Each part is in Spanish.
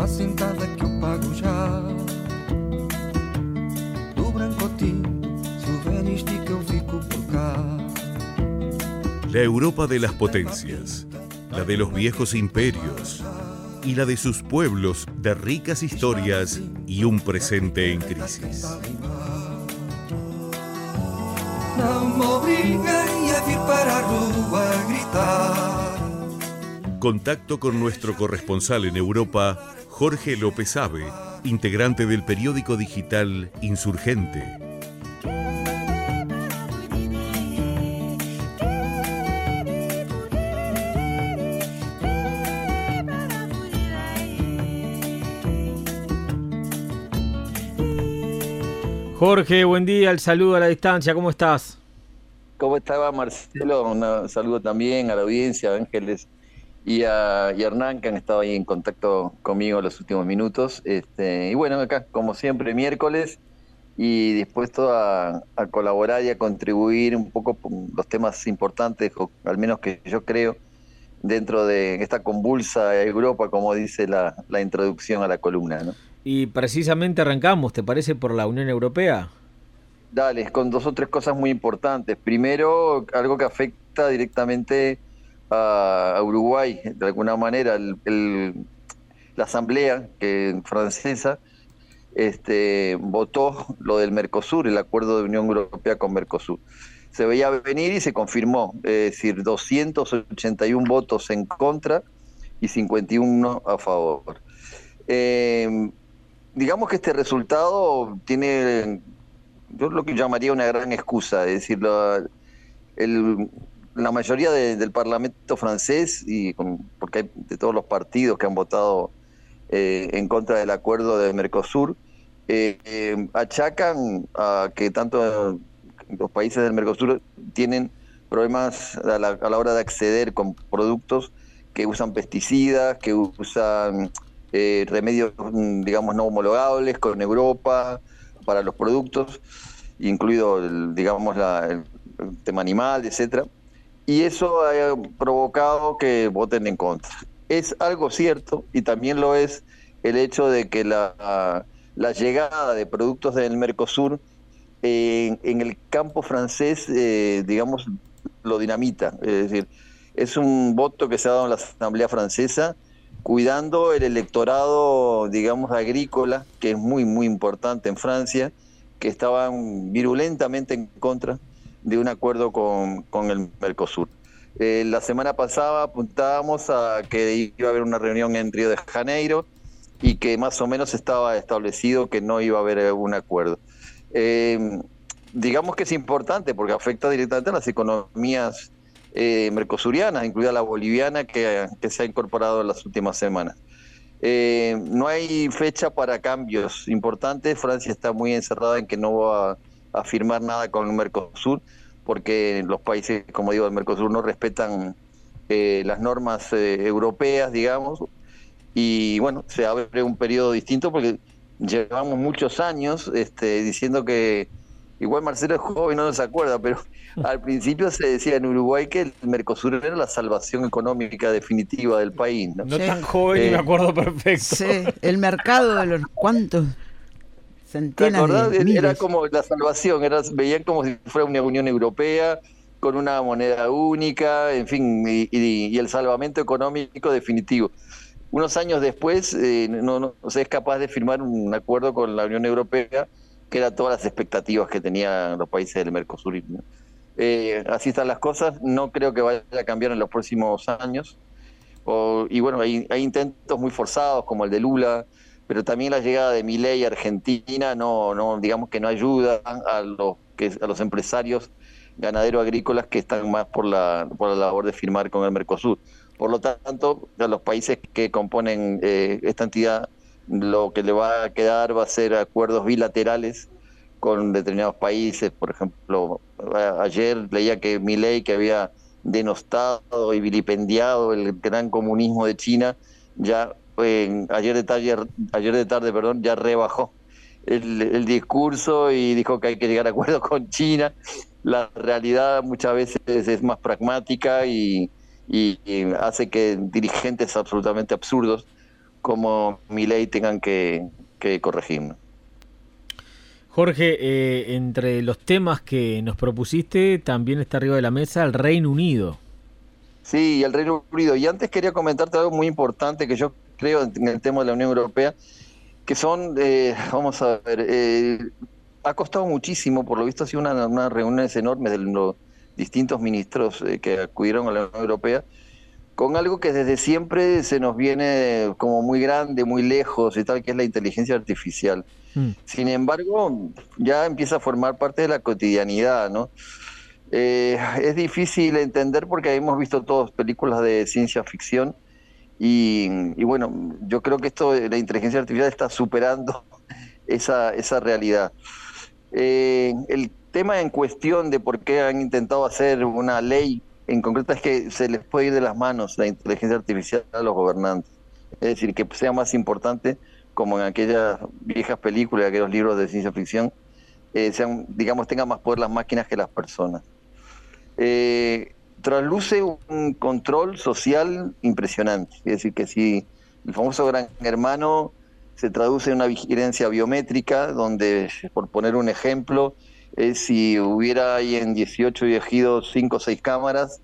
a sentada que eu pago já. Do branco tinto, se houver estica eu fico por cá. La Europa de las potencias, la de los viejos imperios y la de sus pueblos de ricas historias y un presente en crisis. Não me obriguem a vir para a rua a gritar. Contacto con nuestro corresponsal en Europa, Jorge López Abe, integrante del periódico digital Insurgente. Jorge, buen día, el saludo a la distancia, ¿cómo estás? ¿Cómo estaba Marcelo? Un saludo también a la audiencia, a Ángeles y a Hernán, que han estado ahí en contacto conmigo en los últimos minutos. Y bueno, acá como siempre miércoles y dispuesto a colaborar y a contribuir un poco con los temas importantes, o al menos que yo creo, dentro de esta convulsa Europa, como dice la introducción a la columna, ¿no? Y precisamente arrancamos, ¿te parece, por la Unión Europea? Dale, con dos o tres cosas muy importantes. Primero, algo que afecta directamente a Uruguay, de alguna manera, la asamblea francesa votó lo del Mercosur, el acuerdo de Unión Europea con Mercosur. Se veía venir y se confirmó, es decir, 281 votos en contra y 51 a favor. Digamos que este resultado tiene, yo lo que llamaría una gran excusa, es decir, la mayoría del Parlamento francés, porque hay de todos los partidos que han votado en contra del acuerdo de Mercosur, achacan a que tanto los países del Mercosur tienen problemas a la hora de acceder con productos que usan pesticidas, que usan remedios, digamos, no homologables con Europa para los productos, incluido, el tema animal, etcétera. Y eso ha provocado que voten en contra. Es algo cierto, y también lo es el hecho de que la llegada de productos del Mercosur en el campo francés, digamos, lo dinamita. Es decir, es un voto que se ha dado en la Asamblea Francesa cuidando el electorado, digamos, agrícola, que es muy, muy importante en Francia, que estaban virulentamente en contra de un acuerdo con el Mercosur. La semana pasada apuntábamos a que iba a haber una reunión en Río de Janeiro y que más o menos estaba establecido que no iba a haber un acuerdo. Digamos que es importante porque afecta directamente a las economías mercosurianas, incluida la boliviana, que se ha incorporado en las últimas semanas. No hay fecha para cambios importantes. Francia está muy encerrada en que no va a firmar nada con el Mercosur, porque los países, como digo, del Mercosur no respetan las normas europeas, digamos, y bueno, se abre un periodo distinto porque llevamos muchos años diciendo que, igual Marcelo es joven, no se acuerda, pero al principio se decía en Uruguay que el Mercosur era la salvación económica definitiva del país, ¿no? No tan joven y me acuerdo perfecto. Sí, el mercado de los cuantos centenas de miles. Era como la salvación, veían como si fuera una Unión Europea con una moneda única, en fin, y el salvamento económico definitivo. Unos años después no se es capaz de firmar un acuerdo con la Unión Europea, que era todas las expectativas que tenían los países del Mercosur, ¿no? Así están las cosas, no creo que vaya a cambiar en los próximos años. Y bueno, hay intentos muy forzados como el de Lula, pero también la llegada de Milei a Argentina no digamos que no ayuda a los empresarios ganaderos agrícolas que están más por la labor de firmar con el Mercosur. Por lo tanto, a los países que componen esta entidad, lo que le va a quedar va a ser acuerdos bilaterales con determinados países. Por ejemplo, ayer leía que Milei, que había denostado y vilipendiado el gran comunismo de China, ya ayer de tarde, ya rebajó el discurso y dijo que hay que llegar a acuerdos con China. La realidad muchas veces es más pragmática y hace que dirigentes absolutamente absurdos como Milei tengan que corregirnos. Jorge, entre los temas que nos propusiste, también está arriba de la mesa el Reino Unido. Sí, el Reino Unido. Y antes quería comentarte algo muy importante que yo creo en el tema de la Unión Europea, que son, vamos a ver, ha costado muchísimo, por lo visto ha sido unas reuniones enormes de los distintos ministros que acudieron a la Unión Europea, con algo que desde siempre se nos viene como muy grande, muy lejos y tal, que es la inteligencia artificial. Sin embargo, ya empieza a formar parte de la cotidianidad, ¿no? Es difícil entender porque hemos visto todas películas de ciencia ficción y bueno, yo creo que esto de la inteligencia artificial está superando esa realidad. El tema en cuestión de por qué han intentado hacer una ley en concreto es que se les puede ir de las manos la inteligencia artificial a los gobernantes. Es decir, que sea más importante, como en aquellas viejas películas, aquellos libros de ciencia ficción, tengan más poder las máquinas que las personas. Trasluce un control social impresionante. Es decir, que si el famoso Gran Hermano se traduce en una vigilancia biométrica, donde, por poner un ejemplo, si hubiera ahí en 18 ejidos 5 o 6 cámaras,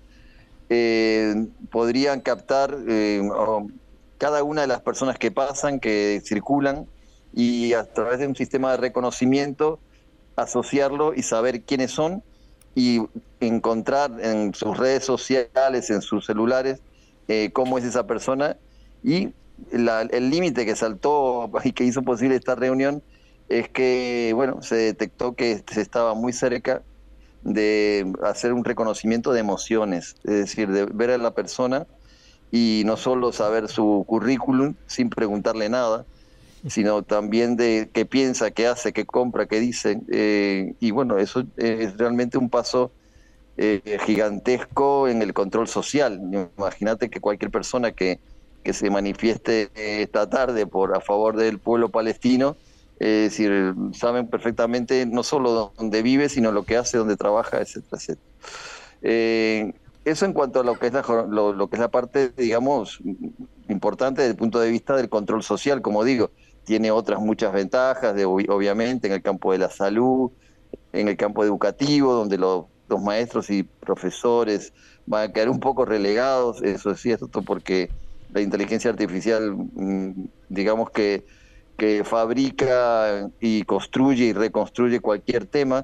podrían captar cada una de las personas que pasan, que circulan, y a través de un sistema de reconocimiento asociarlo y saber quiénes son y encontrar en sus redes sociales, en sus celulares, cómo es esa persona. Y el límite que saltó y que hizo posible esta reunión es que, bueno, se detectó que se estaba muy cerca de hacer un reconocimiento de emociones, es decir, de ver a la persona y no solo saber su currículum sin preguntarle nada, sino también de qué piensa, qué hace, qué compra, qué dice. Y bueno, eso es realmente un paso gigantesco en el control social. Imagínate que cualquier persona que se manifieste esta tarde a favor del pueblo palestino, es decir, saben perfectamente no solo dónde vive, sino lo que hace, dónde trabaja, etcétera, etcétera. Eso en cuanto a lo que es lo que es la parte, digamos, importante desde el punto de vista del control social. Como digo, tiene otras muchas ventajas, obviamente, en el campo de la salud, en el campo educativo, donde los maestros y profesores van a quedar un poco relegados. Eso es cierto, porque la inteligencia artificial, digamos que fabrica y construye y reconstruye cualquier tema.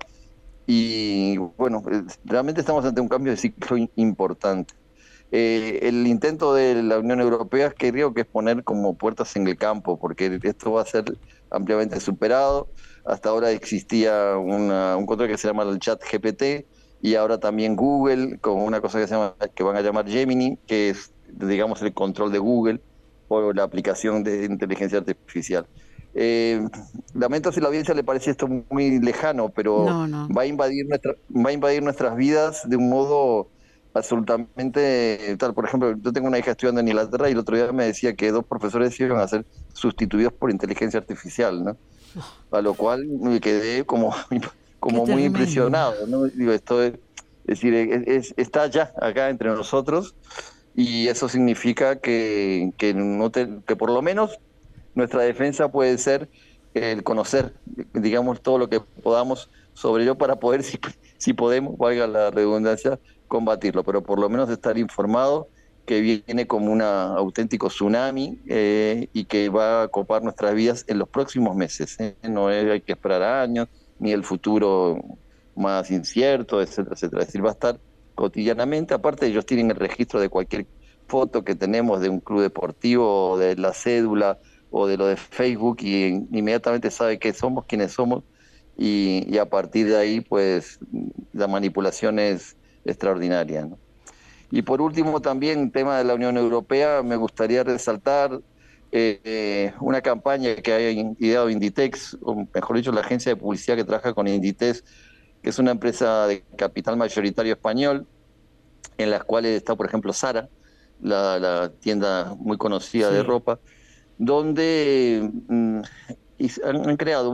Y bueno, realmente estamos ante un cambio de ciclo importante. El intento de la Unión Europea creo que es poner como puertas en el campo, porque esto va a ser ampliamente superado. Hasta ahora existía un control que se llama el chat GPT, y ahora también Google con una cosa que van a llamar Gemini, que es, digamos, el control de Google o la aplicación de inteligencia artificial. Lamento si a la audiencia le parece esto muy lejano, pero No. va a invadir nuestras vidas de un modo absolutamente tal. Por ejemplo, yo tengo una hija estudiando en Inglaterra y el otro día me decía que 2 profesores iban a ser sustituidos por inteligencia artificial, ¿no? A lo cual me quedé como muy impresionado, ¿no? Digo, esto es decir, está ya acá entre nosotros, y eso significa que por lo menos nuestra defensa puede ser el conocer, digamos, todo lo que podamos sobre ello para poder, si podemos, valga la redundancia, combatirlo, pero por lo menos estar informado que viene como un auténtico tsunami y que va a copar nuestras vidas en los próximos meses. No hay que esperar años, ni el futuro más incierto, etcétera, etcétera. Es decir, va a estar cotidianamente. Aparte, ellos tienen el registro de cualquier foto que tenemos de un club deportivo, o de la cédula, o de lo de Facebook, y inmediatamente sabe qué somos, quiénes somos, y a partir de ahí, pues, la manipulación es extraordinaria, ¿no? Y por último, también, tema de la Unión Europea, me gustaría resaltar una campaña que ha ideado Inditex, o mejor dicho, la agencia de publicidad que trabaja con Inditex, que es una empresa de capital mayoritario español, en las cuales está, por ejemplo, Zara, la tienda muy conocida de ropa, donde han creado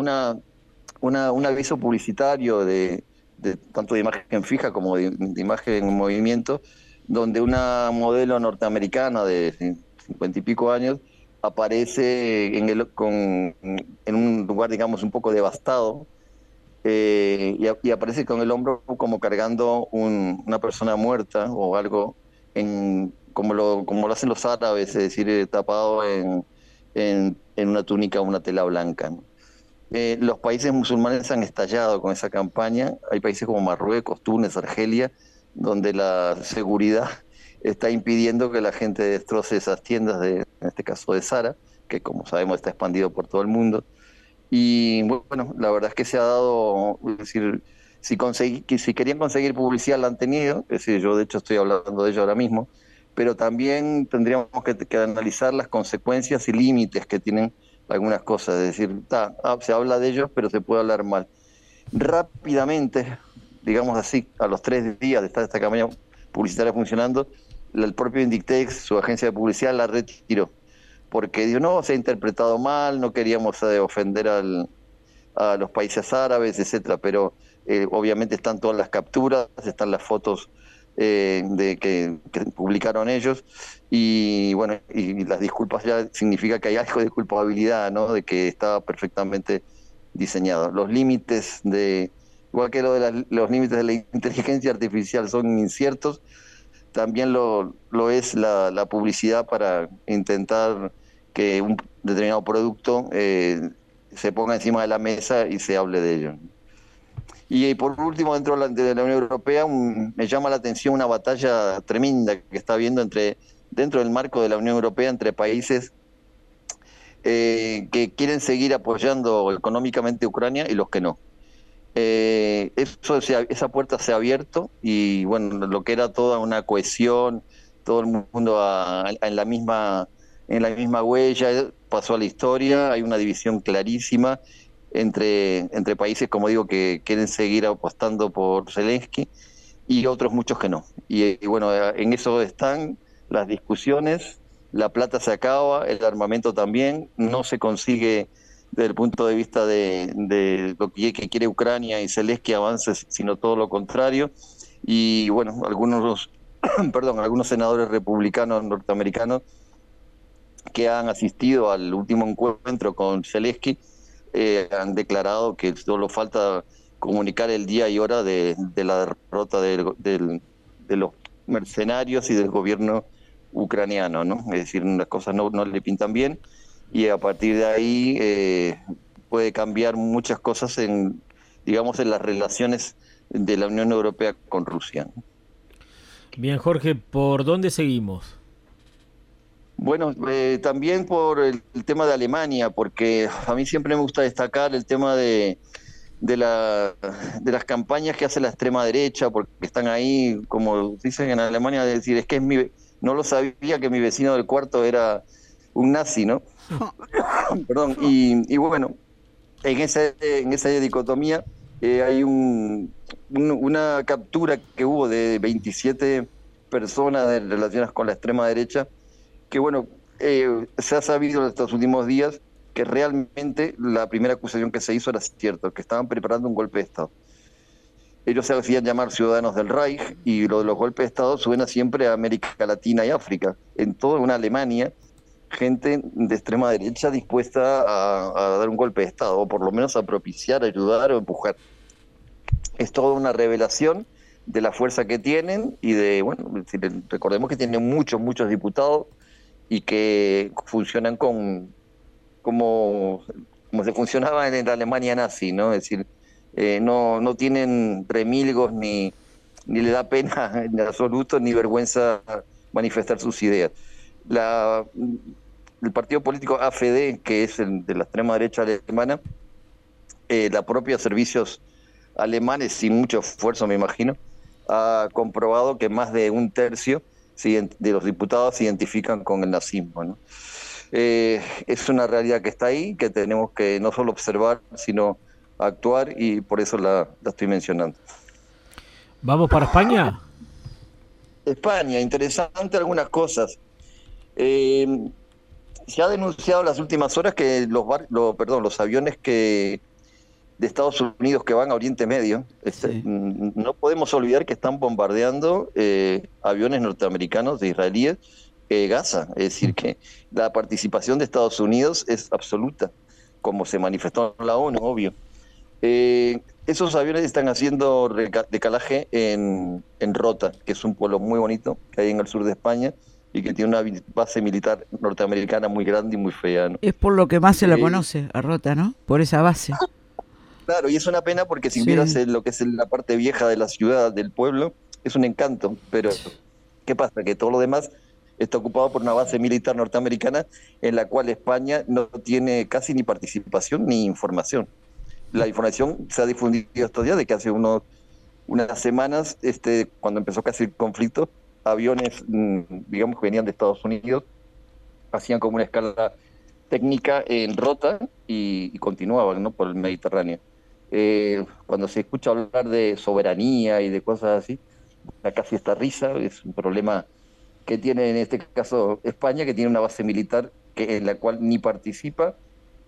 un aviso publicitario de tanto de imagen fija como de imagen en movimiento, donde una modelo norteamericana de 50 y pico años aparece en un lugar, digamos, un poco devastado, y aparece con el hombro como cargando una persona muerta o algo, como lo hacen los árabes, es decir, tapado en una túnica o una tela blanca, ¿no? Los países musulmanes han estallado con esa campaña. Hay países como Marruecos, Túnez, Argelia, donde la seguridad está impidiendo que la gente destroce esas tiendas, en este caso de Zara, que como sabemos está expandido por todo el mundo. Y bueno, la verdad es que se ha dado, es decir, si querían conseguir publicidad la han tenido, es decir, yo de hecho estoy hablando de ello ahora mismo, pero también tendríamos que analizar las consecuencias y límites que tienen algunas cosas, es decir, se habla de ellos, pero se puede hablar mal. Rápidamente, digamos así, a los 3 días de estar esta campaña publicitaria funcionando, el propio Inditex, su agencia de publicidad, la retiró, porque dijo, no, se ha interpretado mal, no queríamos ofender a los países árabes, etcétera, pero obviamente están todas las capturas, están las fotos que publicaron ellos, y bueno, y las disculpas ya significa que hay algo de culpabilidad, ¿no? De que estaba perfectamente diseñado. Los límites igual que los límites de la inteligencia artificial son inciertos, también lo es la publicidad para intentar que un determinado producto se ponga encima de la mesa y se hable de ello. Y por último, dentro de la Unión Europea, me llama la atención una batalla tremenda que está habiendo dentro del marco de la Unión Europea entre países que quieren seguir apoyando económicamente a Ucrania y los que no. Esa puerta se ha abierto y bueno, lo que era toda una cohesión, todo el mundo en la misma huella, pasó a la historia. Hay una división clarísima entre países, como digo, que quieren seguir apostando por Zelensky y otros muchos que no. Y bueno, en eso están las discusiones, la plata se acaba, el armamento también, no se consigue desde el punto de vista de lo que quiere Ucrania y Zelensky avance, sino todo lo contrario. Y bueno, algunos senadores republicanos norteamericanos que han asistido al último encuentro con Zelensky han declarado que solo falta comunicar el día y hora de la derrota de los mercenarios y del gobierno ucraniano, ¿no? Es decir, las cosas no le pintan bien, y a partir de ahí puede cambiar muchas cosas digamos, en las relaciones de la Unión Europea con Rusia. Bien, Jorge, ¿por dónde seguimos? Bueno, también por el tema de Alemania, porque a mí siempre me gusta destacar el tema de las campañas que hace la extrema derecha, porque están ahí, como dicen en Alemania, de decir, es que no lo sabía que mi vecino del cuarto era un nazi, ¿no? Perdón, y bueno, en esa dicotomía hay una captura que hubo de 27 personas relacionadas con la extrema derecha, que bueno, se ha sabido en estos últimos días que realmente la primera acusación que se hizo era cierto, que estaban preparando un golpe de Estado. Ellos se hacían llamar ciudadanos del Reich, y lo de los golpes de Estado suena siempre a América Latina y África. En toda una Alemania, gente de extrema derecha dispuesta a dar un golpe de Estado, o por lo menos a propiciar, ayudar o empujar. Es toda una revelación de la fuerza que tienen y bueno, recordemos que tienen muchos diputados y que funcionan como se funcionaba en la Alemania nazi, ¿no? Es decir, no tienen remilgos ni le da pena en absoluto ni vergüenza manifestar sus ideas. El partido político AfD, que es el de la extrema derecha alemana, la propia servicios alemanes, sin mucho esfuerzo me imagino, ha comprobado que más de un tercio de los diputados se identifican con el nazismo, ¿no? Es una realidad que está ahí, que tenemos que no solo observar, sino actuar, y por eso la estoy mencionando. ¿Vamos para España? España, interesante algunas cosas. Se ha denunciado en las últimas horas que los aviones de Estados Unidos que van a Oriente Medio, sí, no podemos olvidar que están bombardeando aviones norteamericanos, de israelíes, Gaza. Es decir, que la participación de Estados Unidos es absoluta, como se manifestó en la ONU, obvio. Esos aviones están haciendo decalaje en Rota, que es un pueblo muy bonito que hay en el sur de España y que tiene una base militar norteamericana muy grande y muy fea, ¿no? Es por lo que más se la conoce a Rota, ¿no? Por esa base. Claro, y es una pena porque si Sí. vieras lo que es la parte vieja de la ciudad, del pueblo, es un encanto, pero ¿qué pasa? Que todo lo demás está ocupado por una base militar norteamericana en la cual España no tiene casi ni participación ni información. La información se ha difundido estos días de que hace unas semanas, cuando empezó casi el conflicto, aviones, digamos, que venían de Estados Unidos, hacían como una escala técnica en Rota y continuaban, ¿no?, por el Mediterráneo. Cuando se escucha hablar de soberanía y de cosas así, da casi esta risa. Es un problema que tiene en este caso España, que tiene una base militar en la cual ni participa,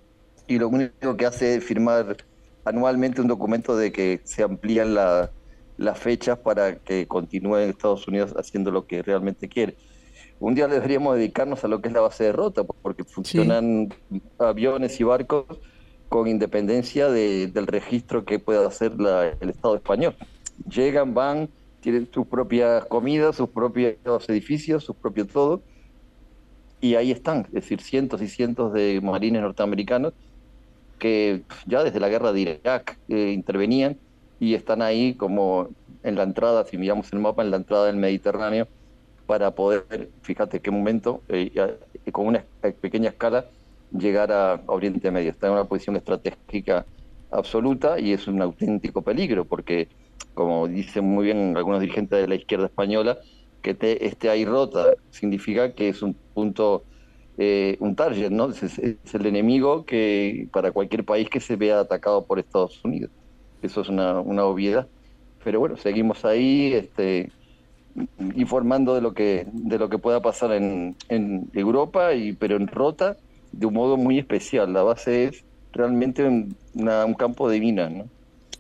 y lo único que hace es firmar anualmente un documento de que se amplían las fechas para que continúe Estados Unidos haciendo lo que realmente quiere. Un día deberíamos dedicarnos a lo que es la base de Rota, porque funcionan aviones y barcos con independencia del registro que pueda hacer el Estado español. Llegan, van, tienen sus propias comidas, sus propios edificios, sus propios todo, y ahí están, es decir, cientos y cientos de marines norteamericanos que ya desde la guerra de Irak intervenían y están ahí como en la entrada, si miramos el mapa, en la entrada del Mediterráneo, para poder, fíjate qué momento, con una pequeña escala, llegar a Oriente Medio. Está en una posición estratégica absoluta y es un auténtico peligro, porque, como dicen muy bien algunos dirigentes de la izquierda española, que esté ahí Rota significa que es un punto, un target, ¿no? Es el enemigo que para cualquier país que se vea atacado por Estados Unidos. Eso es una obviedad. Pero bueno, seguimos ahí, informando de lo que pueda pasar en Europa, pero en Rota de un modo muy especial. La base es realmente un campo de minas, ¿no?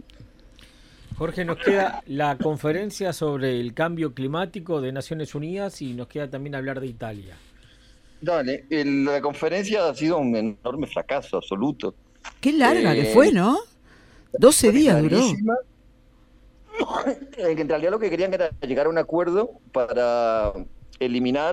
Jorge, nos queda la conferencia sobre el cambio climático de Naciones Unidas y nos queda también hablar de Italia. Dale, la conferencia ha sido un enorme fracaso absoluto. Qué larga que fue, ¿no? 12 días duró. En realidad lo que querían era llegar a un acuerdo para eliminar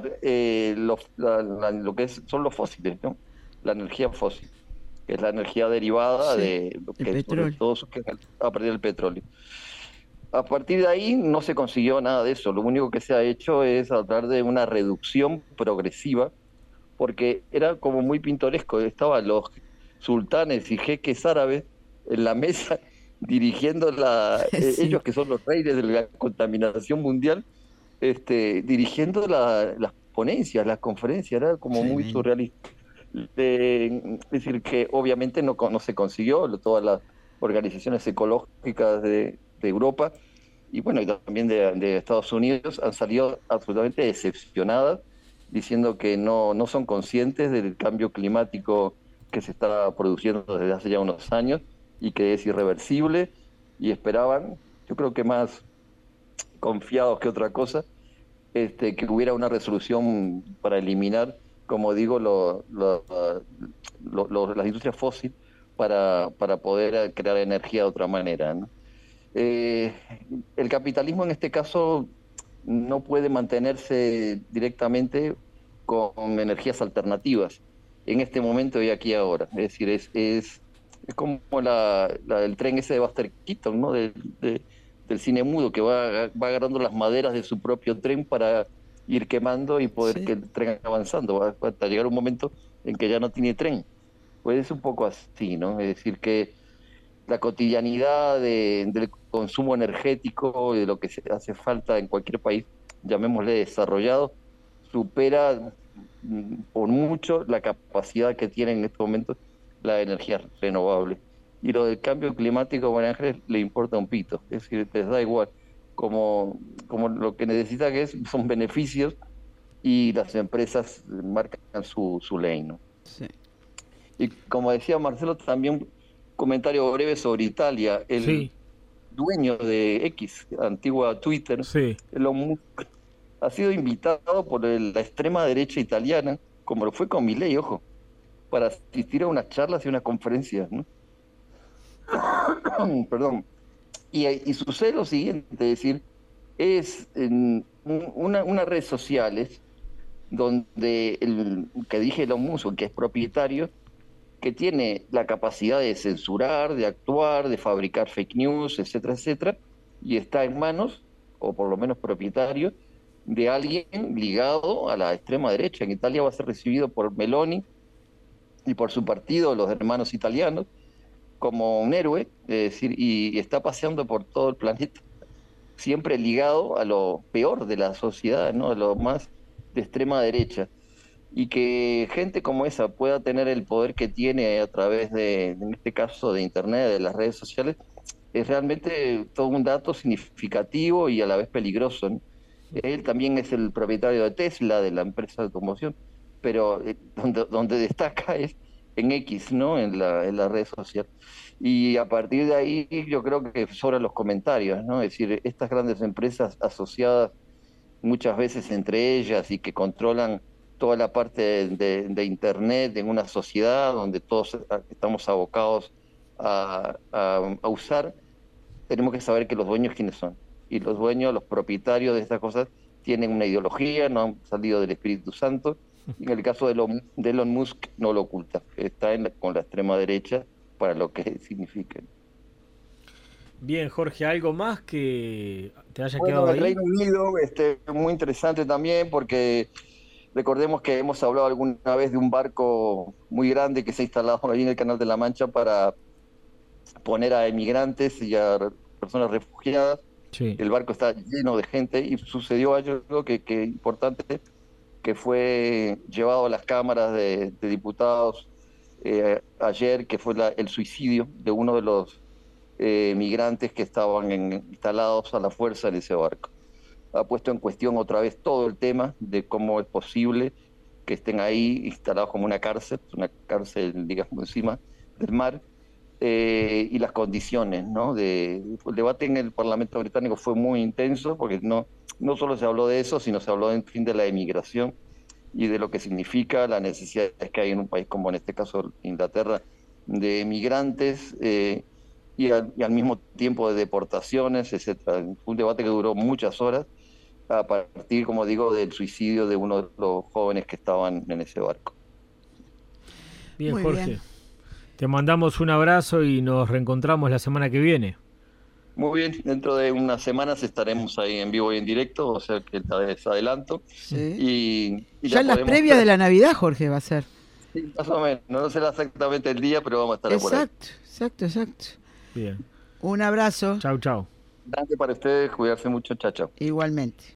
lo que son los fósiles, ¿no? La energía fósil, que es la energía derivada de lo que sobre todo a partir del petróleo. A partir de ahí no se consiguió nada de eso. Lo único que se ha hecho es hablar de una reducción progresiva, porque era como muy pintoresco. Estaban los sultanes y jeques árabes en la mesa dirigiendo ellos que son los reyes de la contaminación mundial, dirigiendo las ponencias, las conferencias. Era como muy surrealista. Es decir, que obviamente no se consiguió. Todas las organizaciones ecológicas de Europa y bueno, y también de Estados Unidos han salido absolutamente decepcionadas, diciendo que no son conscientes del cambio climático que se está produciendo desde hace ya unos años y que es irreversible, y esperaban, yo creo que más confiados que otra cosa, que hubiera una resolución para eliminar, como digo, las industrias fósiles para poder crear energía de otra manera, ¿no? El capitalismo en este caso no puede mantenerse directamente con energías alternativas en este momento y aquí ahora. Es decir, es como el tren ese de Buster Keaton, ¿no? Del cine mudo, que va agarrando las maderas de su propio tren para ir quemando y poder que el tren avanzando, hasta llegar un momento en que ya no tiene tren. Pues es un poco así, ¿no? Es decir, que la cotidianidad del consumo energético y de lo que hace falta en cualquier país, llamémosle desarrollado, supera por mucho la capacidad que tiene en estos momentos la energía renovable. Y lo del cambio climático, María Ángeles, le importa un pito. Es decir, les da igual. Como lo que necesita son beneficios, y las empresas marcan su ley, ¿no? Sí. Y como decía Marcelo, también comentario breve sobre Italia. El dueño de X, antigua Twitter, Elon Musk, ha sido invitado por la extrema derecha italiana, como lo fue con Milei, ojo, para asistir a unas charlas y unas conferencias, ¿no? Perdón. Y sucede lo siguiente, es decir, es unas redes sociales donde el que dije Elon Musk, que es propietario, que tiene la capacidad de censurar, de actuar, de fabricar fake news, etcétera, etcétera, y está en manos, o por lo menos propietario, de alguien ligado a la extrema derecha. En Italia va a ser recibido por Meloni y por su partido, los hermanos italianos, como un héroe, es decir, y está paseando por todo el planeta, siempre ligado a lo peor de la sociedad, ¿no? A lo más de extrema derecha. Y que gente como esa pueda tener el poder que tiene a través de, en este caso, de Internet, de las redes sociales, es realmente todo un dato significativo y a la vez peligroso, ¿no? Él también es el propietario de Tesla, de la empresa de automoción, pero donde destaca es en X, ¿no? En la red social. Y a partir de ahí yo creo que sobran los comentarios, ¿no? Es decir, estas grandes empresas asociadas muchas veces entre ellas y que controlan toda la parte de Internet en una sociedad donde todos estamos abocados a usar, tenemos que saber que los dueños quiénes son. Y los dueños, los propietarios de estas cosas, tienen una ideología, no han salido del Espíritu Santo. Y en el caso de Elon Musk no lo oculta, está con la extrema derecha para lo que significa. Bien, Jorge, ¿algo más que te haya Bueno, quedado el ahí? Reino Unido, muy interesante también porque recordemos que hemos hablado alguna vez de un barco muy grande que se ha instalado ahí en el Canal de la Mancha para poner a emigrantes y a personas refugiadas. Sí. El barco está lleno de gente y sucedió algo que importante, que fue llevado a las cámaras de diputados ayer, que fue el suicidio de uno de los migrantes que estaban instalados a la fuerza en ese barco. Ha puesto en cuestión otra vez todo el tema de cómo es posible que estén ahí instalados como una cárcel, digamos, encima del mar, y las condiciones, ¿no? El debate en el Parlamento británico fue muy intenso porque no solo se habló de eso, sino se habló en fin de la emigración y de lo que significa la necesidad que hay en un país como en este caso Inglaterra de emigrantes y al mismo tiempo de deportaciones, etcétera. Un debate que duró muchas horas a partir, como digo, del suicidio de uno de los jóvenes que estaban en ese barco. Bien, Muy Jorge. bien. Te mandamos un abrazo y nos reencontramos la semana que viene. Muy bien, dentro de unas semanas estaremos ahí en vivo y en directo, o sea que les adelanto. Sí. Y Ya en las previas de la Navidad, Jorge, va a ser. Sí, más o menos, no sé exactamente el día, pero vamos a estar por ahí. Exacto. Bien. Un abrazo. Chau, chau. Gracias para ustedes, cuidarse mucho, chao, chao. Igualmente.